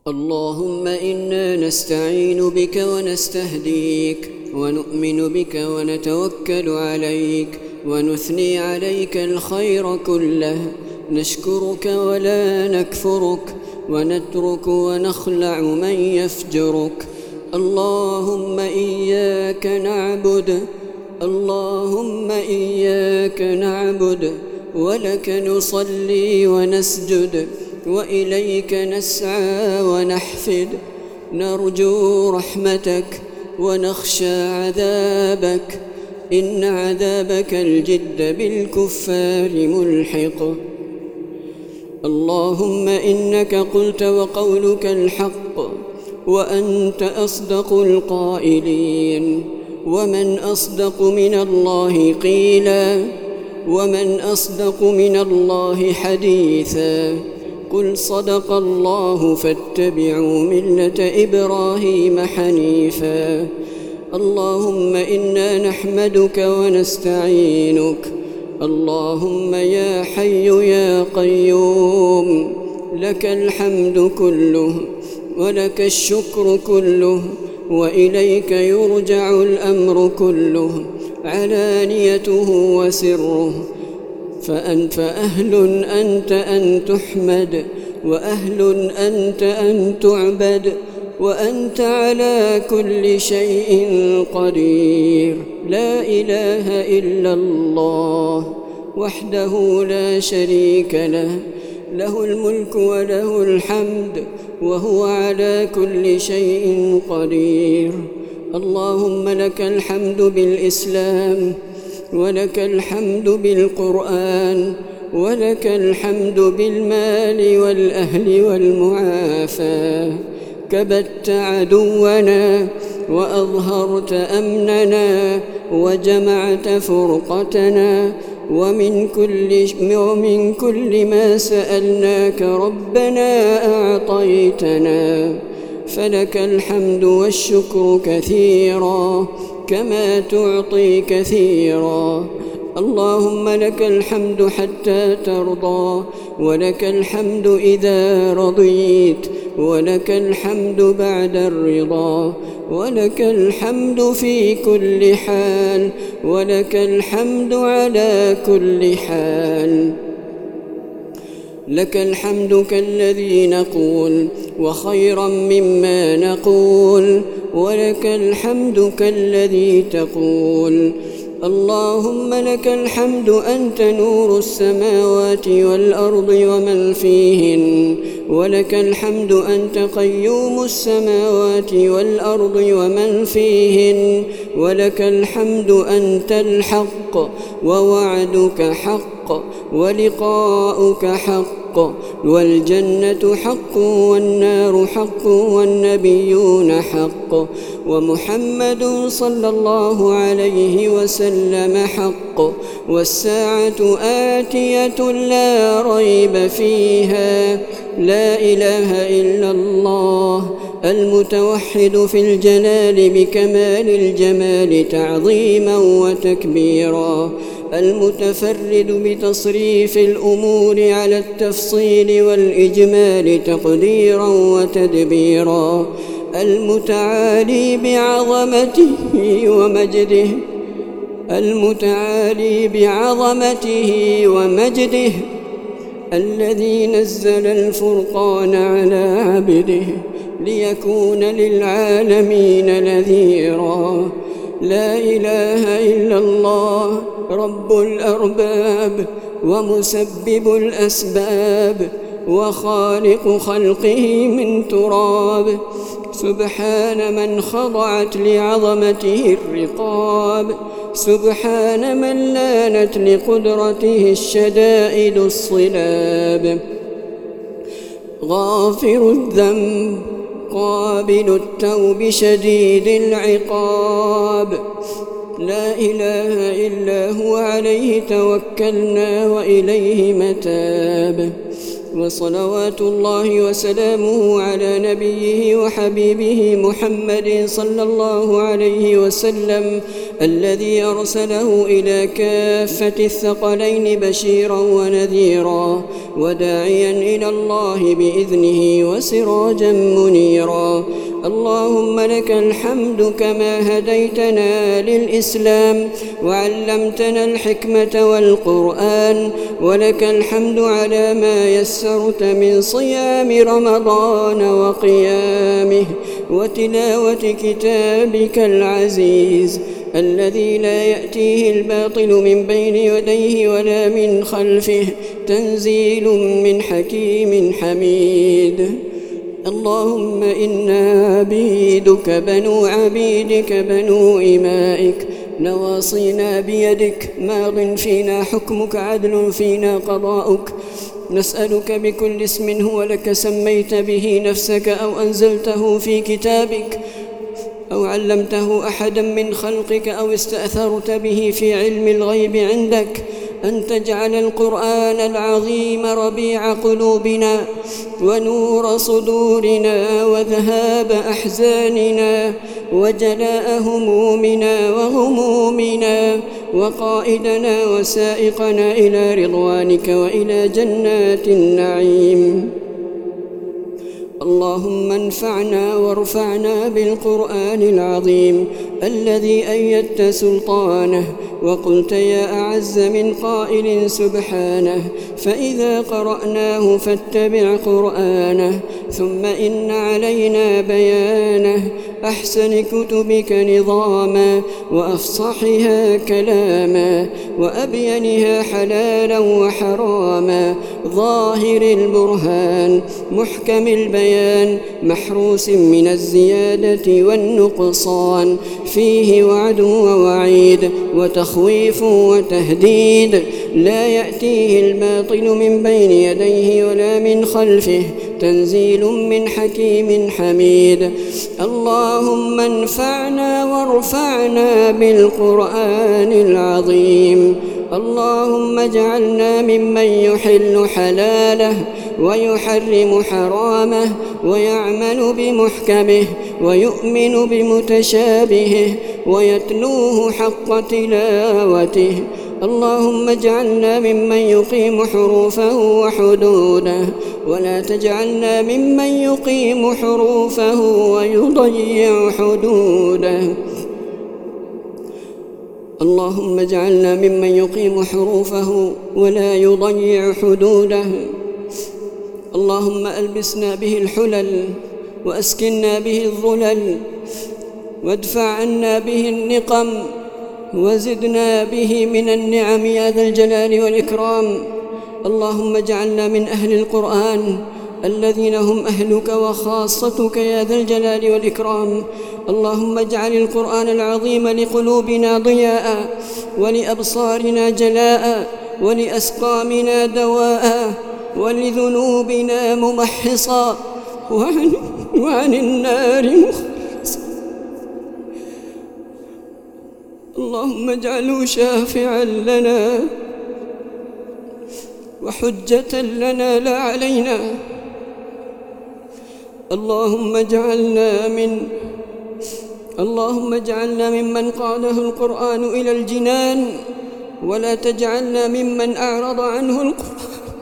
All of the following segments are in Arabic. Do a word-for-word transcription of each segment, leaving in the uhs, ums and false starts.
اللهم إنا نستعين بك ونستهديك ونؤمن بك ونتوكل عليك ونثني عليك الخير كله، نشكرك ولا نكفرك، ونترك ونخلع من يفجرك. اللهم إياك نعبد اللهم إياك نعبد ولك نصلي ونسجد، وإليك نسعى ونحفد، نرجو رحمتك ونخشى عذابك، إن عذابك الجد بالكفار ملحق. اللهم إنك قلت وقولك الحق، وأنت أصدق القائلين، ومن أصدق من الله قيلا، ومن أصدق من الله حديثا. قل صدق الله فاتبعوا ملة إبراهيم حنيفا. اللهم إنا نحمدك ونستعينك. اللهم يا حي يا قيوم، لك الحمد كله ولك الشكر كله، وإليك يرجع الأمر كله، علانيته وسره. فأنت أهل أنت أن تحمد، وأهل أنت أن تعبد، وأنت على كل شيء قدير. لا إله إلا الله وحده لا شريك له، له الملك وله الحمد وهو على كل شيء قدير. اللهم لك الحمد بالإسلام، ولك الحمد بالقرآن، ولك الحمد بالمال والأهل والمعافاة. كبت عدونا وأظهرت أمننا وجمعت فرقتنا، ومن كل, ومن كل ما سألناك ربنا أعطيتنا، فلك الحمد والشكر كثيرا كما تعطي كثيرا. اللهم لك الحمد حتى ترضى، ولك الحمد إذا رضيت، ولك الحمد بعد الرضا، ولك الحمد في كل حال، ولك الحمد على كل حال. لك الحمد كالذي نقول وخيرا مما نقول، ولك الحمد كالذي تقول. اللهم لك الحمد أنت نور السماوات والأرض ومن فيهن، ولك الحمد أنت قيوم السماوات والأرض ومن فيهن، ولك الحمد أنت الحق، ووعدك حق، ولقاؤك حق، والجنة حق، والنار حق، والنبيون حق، ومحمد صلى الله عليه وسلم حق، والساعة آتية لا ريب فيها. لا إله إلا الله المتوحد في الجلال بكمال الجمال تعظيما وتكبيرا، المتفرد بتصريف الأمور على التفصيل والإجمال تقديرا وتدبيرا، المتعالي بعظمته ومجده المتعالي بعظمته ومجده الذي نزل الفرقان على عبده ليكون للعالمين نذيرا. لا إله إلا الله رب الأرباب ومسبب الأسباب وخالق خلقه من تراب، سبحان من خضعت لعظمته الرقاب، سبحان من لانت لقدرته الشدائد الصلاب. غافر الذنب قابل التوب شديد العقاب، لا إله إلا هو عليه توكلنا وإليه متاب. وصلوات الله وسلامه على نبيه وحبيبه محمد صلى الله عليه وسلم الذي أرسله إلى كافة الثقلين بشيرا ونذيرا وداعيا إلى الله بإذنه وسراجا منيرا. اللهم لك الحمد كما هديتنا للإسلام وعلمتنا الحكمة والقرآن، ولك الحمد على ما يسرت من صيام رمضان وقيامه وتلاوة كتابك العزيز الذي لا يأتيه الباطل من بين يديه ولا من خلفه، تنزيل من حكيم حميد. اللهم إنا عبيدك بنو عبيدك بنو إمائك، نواصينا بيدك، ماض فينا حكمك، عدل فينا قضاؤك. نسألك بكل اسم هو لك سميت به نفسك أو أنزلته في كتابك أو علمته أحدا من خلقك أو استأثرت به في علم الغيب عندك، أن تجعل القرآن العظيم ربيع قلوبنا ونور صدورنا وذهاب أحزاننا وجلاء همومنا وغمومنا وقائدنا وسائقنا إلى رضوانك وإلى جنات النعيم. اللهم انفعنا وارفعنا بالقرآن العظيم الذي أيدت سلطانه، وقلت يا أعز من قائل سبحانه فإذا قرأناه فاتبع قرآنه، ثم إن علينا بيانه، أحسن كتبك نظاما وأفصحها كلاما وأبينها حلالا وحراما، ظاهر البرهان محكم البيان، محروس من الزيادة والنقصان، فيه وعد ووعيد وتخويف وتهديد، لا يأتيه الباطل من بين يديه ولا من خلفه، تنزيل من حكيم حميد. اللهم انفعنا وارفعنا بالقرآن العظيم. اللهم اجعلنا ممن يحل حلاله ويحرم حرامه ويعمل بمحكمه ويؤمن بمتشابهه ويتلوه حق تلاوته. اللهم اجعلنا ممن يقيم حروفه وحدوده، ولا تجعلنا ممن يقيم حروفه ويضيع حدوده. اللهم اجعلنا ممن يقيم حروفه ولا يضيع حدوده. اللهم ألبسنا به الحلل وأسكننا به الظلل، وادفع عنا به النقم، وزدنا به من النعم يا ذا الجلال والإكرام. اللهم اجعلنا من أهل القرآن الذين هم أهلك وخاصتك يا ذا الجلال والإكرام. اللهم اجعل القرآن العظيم لقلوبنا ضياء، ولأبصارنا جلاء، ولأسقامنا دواء، ولذنوبنا ممحصا، وعن, وعن النار مخلصا. اللهم اجعله شافعا لنا وحجة لنا لا علينا. اللهم اجعلنا من اللهم اجعلنا ممن قاده القرآن إلى الجنان، ولا تجعلنا ممن أعرض عنه القرآن.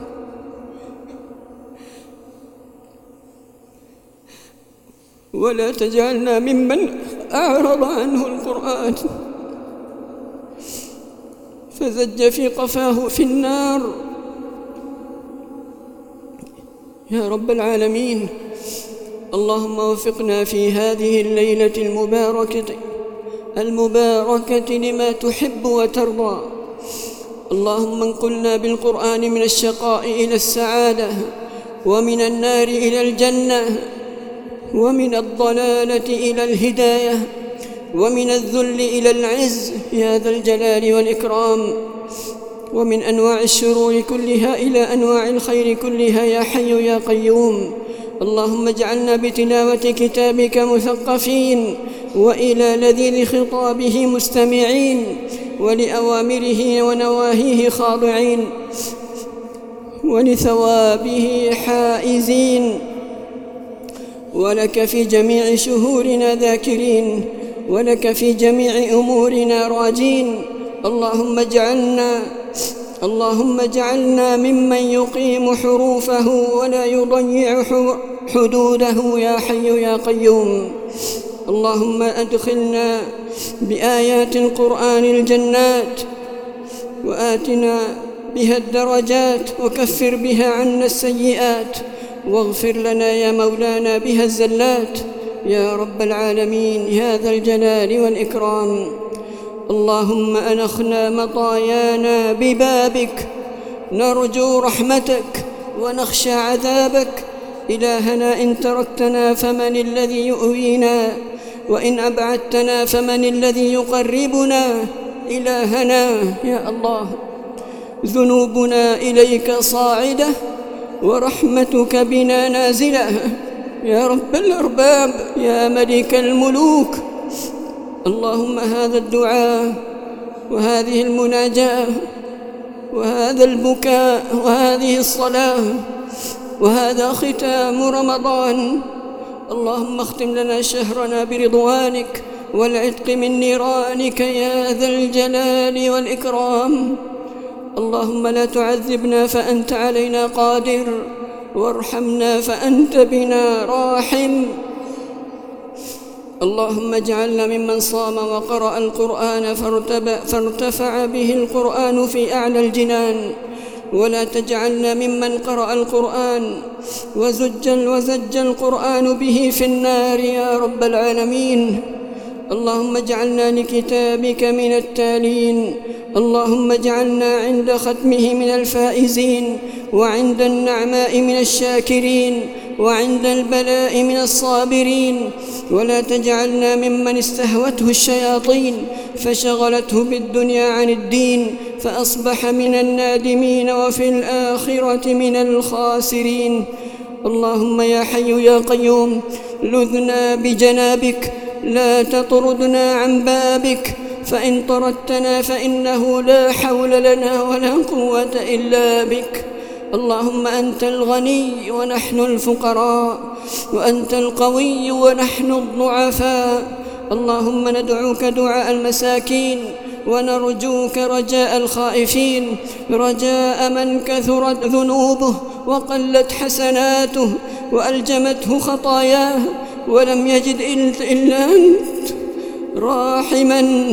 ولا تجعلنا ممن أعرض عنه القرآن فزج في قفاه في النار يا رب العالمين. اللهم وفقنا في هذه الليلة المباركة المباركة لما تحب وترضى. اللهم انقلنا بالقرآن من الشقاء إلى السعادة، ومن النار إلى الجنة، ومن الضلالة إلى الهداية، ومن الذل إلى العز يا ذا الجلال والإكرام، ومن أنواع الشرور كلها إلى أنواع الخير كلها يا حي يا قيوم. اللهم اجعلنا بتلاوة كتابك مثقفين، وإلى لذيذ خطابه مستمعين، ولأوامره ونواهيه خاضعين، ولثوابه حائزين، ولك في جميع شهورنا ذاكرين، ولك في جميع أمورنا راجين. اللهم اجعلنا اللهم اجعلنا ممن يقيم حروفه ولا يضيع حدوده يا حي يا قيوم. اللهم أدخلنا بآيات القرآن الجنات، وآتنا بها الدرجات، وكفر بها عنا السيئات، واغفر لنا يا مولانا بها الزلات يا رب العالمين يا ذا الجلال والإكرام. اللهم أنخنا مطايانا ببابك، نرجو رحمتك ونخشى عذابك. إلهنا إن تركتنا فمن الذي يؤوينا، وإن أبعدتنا فمن الذي يقربنا. إلهنا يا الله، ذنوبنا إليك صاعدة ورحمتك بنا نازلة يا رب الأرباب يا ملك الملوك. اللهم هذا الدعاء وهذه المناجاة وهذا البكاء وهذه الصلاة وهذا ختام رمضان، اللهم اختم لنا شهرنا برضوانك والعتق من نيرانك يا ذا الجلال والإكرام. اللهم لا تعذبنا فأنت علينا قادر، وارحمنا فأنت بنا راحم. اللهم اجعلنا ممن صام وقرأ القرآن فارتفع به القرآن في أعلى الجنان، ولا تجعلنا ممن قرأ القرآن وزج وزج القرآن به في النار يا رب العالمين. اللهم اجعلنا لكتابك من التالين، اللهم اجعلنا عند ختمه من الفائزين، وعند النعماء من الشاكرين، وعند البلاء من الصابرين. ولا تجعلنا ممن استهوته الشياطين فشغلته بالدنيا عن الدين فأصبح من النادمين وفي الآخرة من الخاسرين. اللهم يا حي يا قيوم، لذنا بجنابك، لا تطردنا عن بابك، فإن طردتنا فإنه لا حول لنا ولا قوة إلا بك. اللهم أنت الغني ونحن الفقراء، وأنت القوي ونحن الضعفاء. اللهم ندعوك دعاء المساكين، ونرجوك رجاء الخائفين، رجاء من كثرت ذنوبه وقلت حسناته وألجمته خطاياه، ولم يجد إلا أنت راحما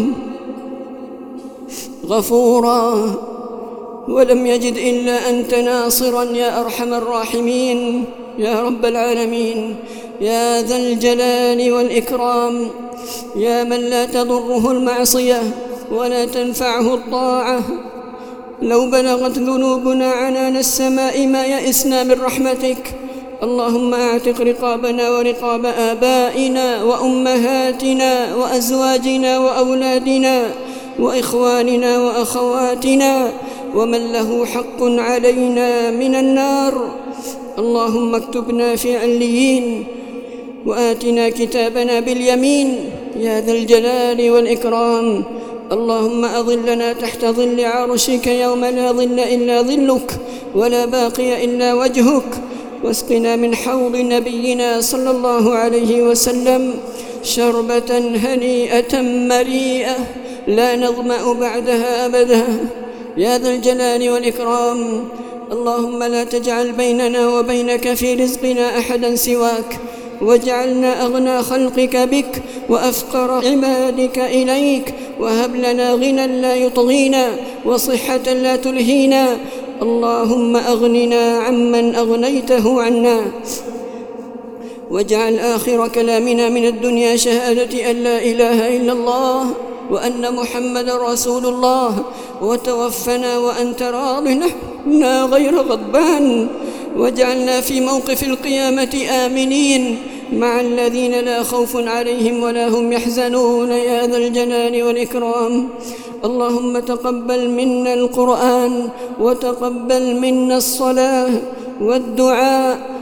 غفورا، ولم يجد إلا أنت ناصرا يا أرحم الراحمين يا رب العالمين يا ذا الجلال والإكرام، يا من لا تضره المعصية ولا تنفعه الطاعة. لو بلغت ذنوبنا عنان السماء ما يئسنا من رحمتك. اللهم اعتق رقابنا ورقاب آبائنا وأمهاتنا وأزواجنا وأولادنا وإخواننا وأخواتنا ومن له حق علينا من النار. اللهم اكتبنا في عليين، وآتنا كتابنا باليمين يا ذا الجلال والإكرام. اللهم أظلنا تحت ظل عرشك يوم لا ظل إلا ظلك، ولا باقي إلا وجهك، واسقنا من حوض نبينا صلى الله عليه وسلم شربة هنيئة مريئة لا نظمأ بعدها أبدا يا ذا الجلال والإكرام. اللهم لا تجعل بيننا وبينك في رزقنا أحدا سواك، واجعلنا أغنى خلقك بك وأفقر عبادك إليك، وهب لنا غنى لا يطغينا وصحة لا تلهينا. اللهم أغننا عمن أغنيته عنا، واجعل آخر كلامنا من الدنيا شهادة أن لا إله إلا الله وأن محمد رسول الله، وتوفنا وأنت راض عنا غير غضبان، واجعلنا في موقف القيامة آمنين مع الذين لا خوف عليهم ولا هم يحزنون يا ذا الجلال والإكرام. اللهم تقبل منا القرآن، وتقبل منا الصلاة والدعاء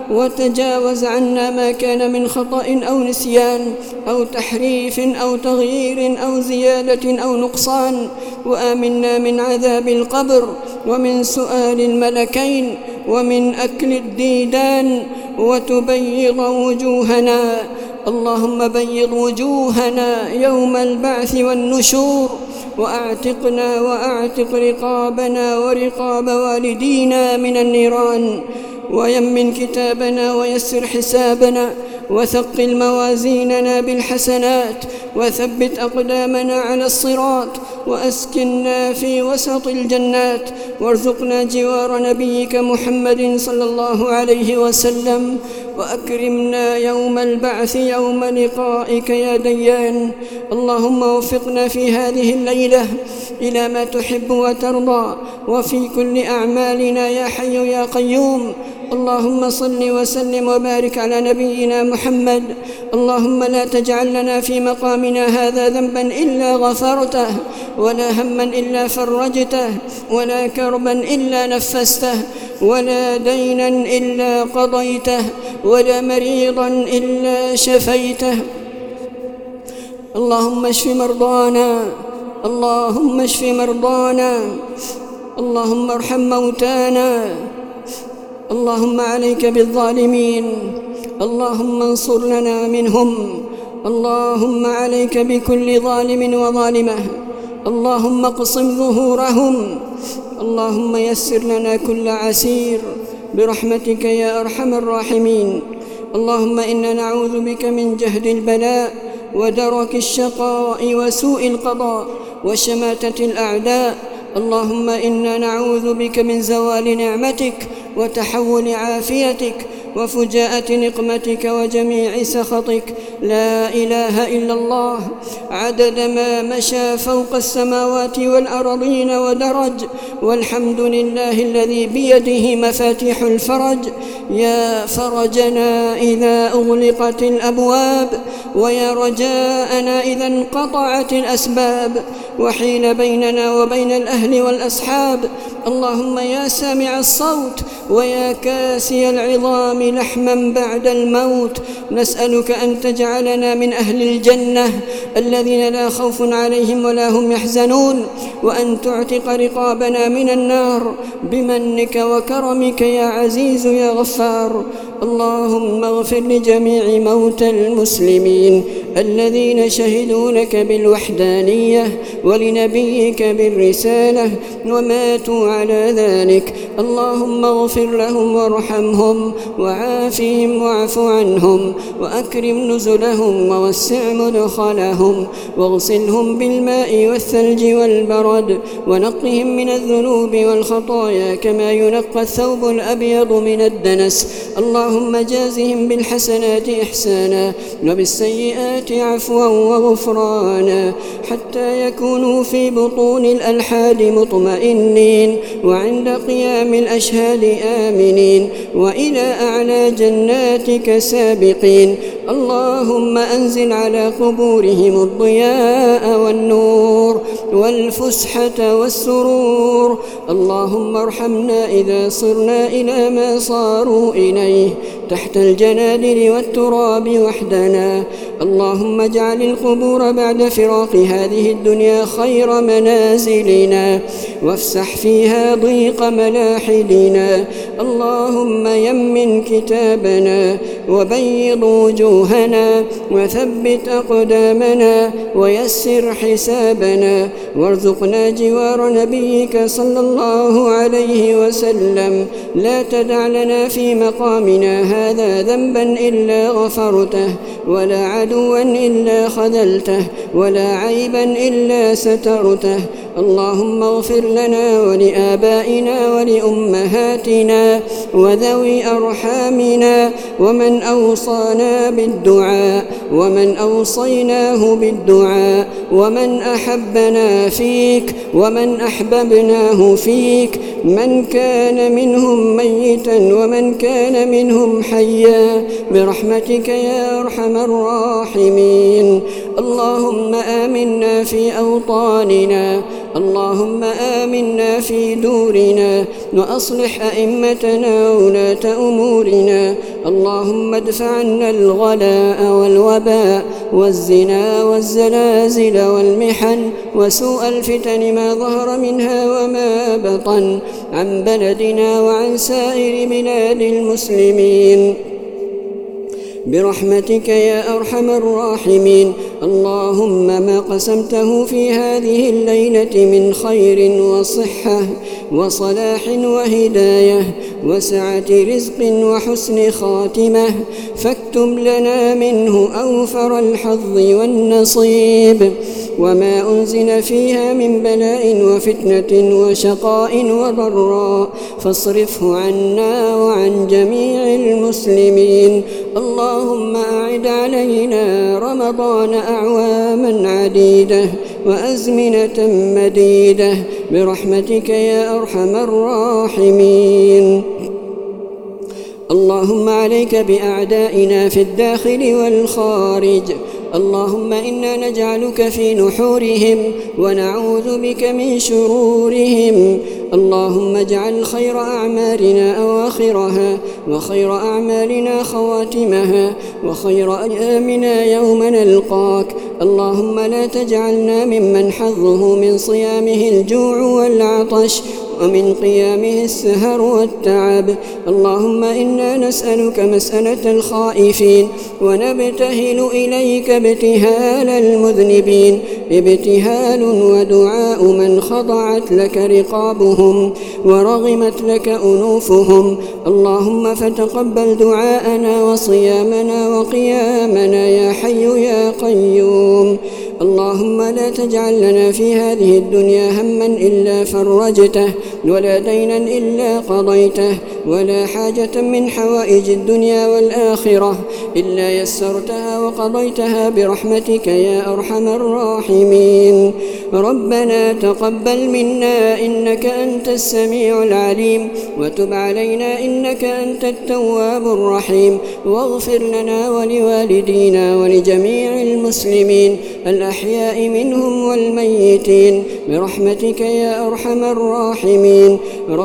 وتجاوز عنا ما كان من خطأ أو نسيان أو تحريف أو تغيير أو زيادة أو نقصان، وآمنا من عذاب القبر ومن سؤال الملكين ومن أكل الديدان، وتبيض وجوهنا. اللهم بيض وجوهنا يوم البعث والنشور، وأعتقنا وأعتق رقابنا ورقاب والدينا من النيران، ويمن كتابنا ويسر حسابنا، وثقل موازيننا بالحسنات، وثبت أقدامنا على الصراط، وأسكننا في وسط الجنات، وارزقنا جوار نبيك محمد صلى الله عليه وسلم، وأكرمنا يوم البعث يوم لقائك يا ديان. اللهم وفقنا في هذه الليلة إلى ما تحب وترضى، وفي كل أعمالنا يا حي يا قيوم. اللهم صل وسلم وبارك على نبينا محمد. اللهم لا تجعل لنا في مقامنا هذا ذنبا إلا غفرته، ولا هما إلا فرجته، ولا كربا إلا نفسته، ولا دينا إلا قضيته، ولا مريضا إلا شفيته. اللهم اشف مرضانا، اللهم اشف مرضانا، اللهم ارحم موتانا. اللهم عليك بالظالمين، اللهم انصر لنا منهم. اللهم عليك بكل ظالم وظالمة، اللهم اقسم ظهورهم. اللهم يسر لنا كل عسير برحمتك يا أرحم الراحمين. اللهم إنا نعوذ بك من جهد البلاء ودرك الشقاء وسوء القضاء وشماتة الأعداء. اللهم إنا نعوذ بك من زوال نعمتك وتحول عافيتك وفجاءة نقمتك وجميع سخطك. لا إله إلا الله عدد ما مشى فوق السماوات والأرضين ودرج، والحمد لله الذي بيده مفاتيح الفرج. يا فرجنا إذا أغلقت الأبواب، ويا رجاءنا إذا انقطعت الأسباب، وحيل بيننا وبين الأهل والأصحاب. اللهم يا سامع الصوت ويا كاسي العظام لحما بعد الموت، نسألك أن تجعلنا من أهل الجنة الذين لا خوف عليهم ولا هم يحزنون، وأن تعتق رقابنا من النار بمنك وكرمك يا عزيز يا غفار. اللهم اغفر لجميع موتى المسلمين الذين شهدوا لك بالوحدانية ولنبيك بالرسالة وماتوا على ذلك. اللهم اغفر لهم وارحمهم وعافهم واعف عنهم وأكرم نزلهم ووسع مدخلهم، واغسلهم بالماء والثلج والبرد، ونقهم من الذنوب والخطايا كما ينقى الثوب الأبيض من الدنس. اللهم جازهم بالحسنات إحسانا وبالسيئات عفوا وغفرانا، حتى يكونوا في بطون الألحاد مطمئنين، وعند قيام الأشهاد آمنين، وإلى أعلى جناتك سابقين. اللهم أنزل على قبورهم الضياء والنور والفسحة والسرور. اللهم ارحمنا إذا صرنا إلى ما صاروا إليه تحت الجنادل والتراب وحدنا. اللهم اجعل القبور بعد فراق هذه الدنيا خير منازلنا، وافسح فيها ضيق ملاحدنا. اللهم يمن كتابنا وبيض وجوهنا وثبت أقدامنا ويسر حسابنا، وارزقنا جوار نبيك صلى الله عليه وسلم. لا تدع لنا في مقامنا هذا ذنبا إلا غفرته، ولا عدوا إلا خذلته، ولا عيبا إلا سترته. اللهم اغفر لنا ولآبائنا ولأمهاتنا وذوي أرحامنا، ومن أوصانا بالدعاء ومن أوصيناه بالدعاء، ومن أحبنا فيك ومن أحببناه فيك، من كان منهم ميتا ومن كان منهم حيا، برحمتك يا أرحم الراحمين. اللهم آمنا في أوطاننا، اللهم آمنا في دورنا، وأصلح أئمتنا وولاة أمورنا. اللهم ادفع عنا الغلاء والوباء والزنا والزلازل والمحن وسوء الفتن ما ظهر منها وما بطن عن بلدنا وعن سائر بلاد المسلمين برحمتك يا أرحم الراحمين. اللهم ما قسمته في هذه الليلة من خير وصحة وصلاح وهداية وسعة رزق وحسن خاتمة فاكتب لنا منه أوفر الحظ والنصيب، وما أنزل فيها من بلاء وفتنة وشقاء وضراء فاصرفه عنا وعن جميع المسلمين. اللهم أعد علينا رمضان أعواما عديدة وأزمنة مديدة برحمتك يا أرحم الراحمين. اللهم عليك بأعدائنا في الداخل والخارج. اللهم إنا نجعلك في نحورهم ونعوذ بك من شرورهم. اللهم اجعل خير أعمالنا أواخرها وخير أعمالنا خواتمها وخير أيامنا يوم نلقاك. اللهم لا تجعلنا ممن حظه من صيامه الجوع والعطش ومن قيامه السهر والتعب. اللهم إنا نسألك مسألة الخائفين ونبتهل إليك ابتهال المذنبين، ابتهال ودعاء من خضعت لك رقابهم ورغمت لك أنوفهم. اللهم فتقبل دعاءنا وصيامنا وقيامنا يا حي يا قيوم. اللهم لا تجعل لنا في هذه الدنيا هما إلا فرجته ولا دينا إلا قضيته ولا حاجة من حوائج الدنيا والآخرة إلا يسرتها وقضيتها برحمتك يا أرحم الراحمين. ربنا تقبل منا إنك أنت السميع العليم وتب علينا إنك أنت التواب الرحيم، واغفر لنا ولوالدينا ولجميع المسلمين الأحياء منهم والميتين برحمتك يا أرحم الراحمين.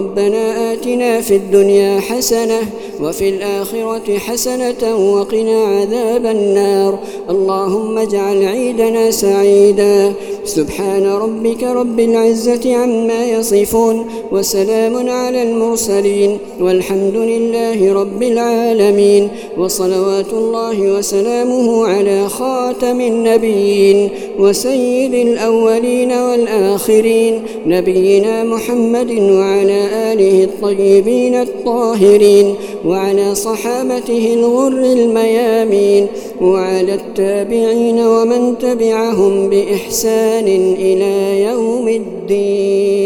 ربنا آتنا في الدنيا حسنة وفي الآخرة حسنة وقنا عذاب النار. اللهم اجعل عيدنا سعيدا. سبحان ربك رب العزة عما يصفون وسلام على المرسلين والحمد لله رب العالمين، وصلوات الله وسلامه على خاتم النبيين وسيد الأولين والآخرين نبينا محمد وعلى آله الطيبين الطاهرين وعلى صحابته الغر الميامين وعلى التابعين ومن تبعهم بإحسان إلى يوم الدين.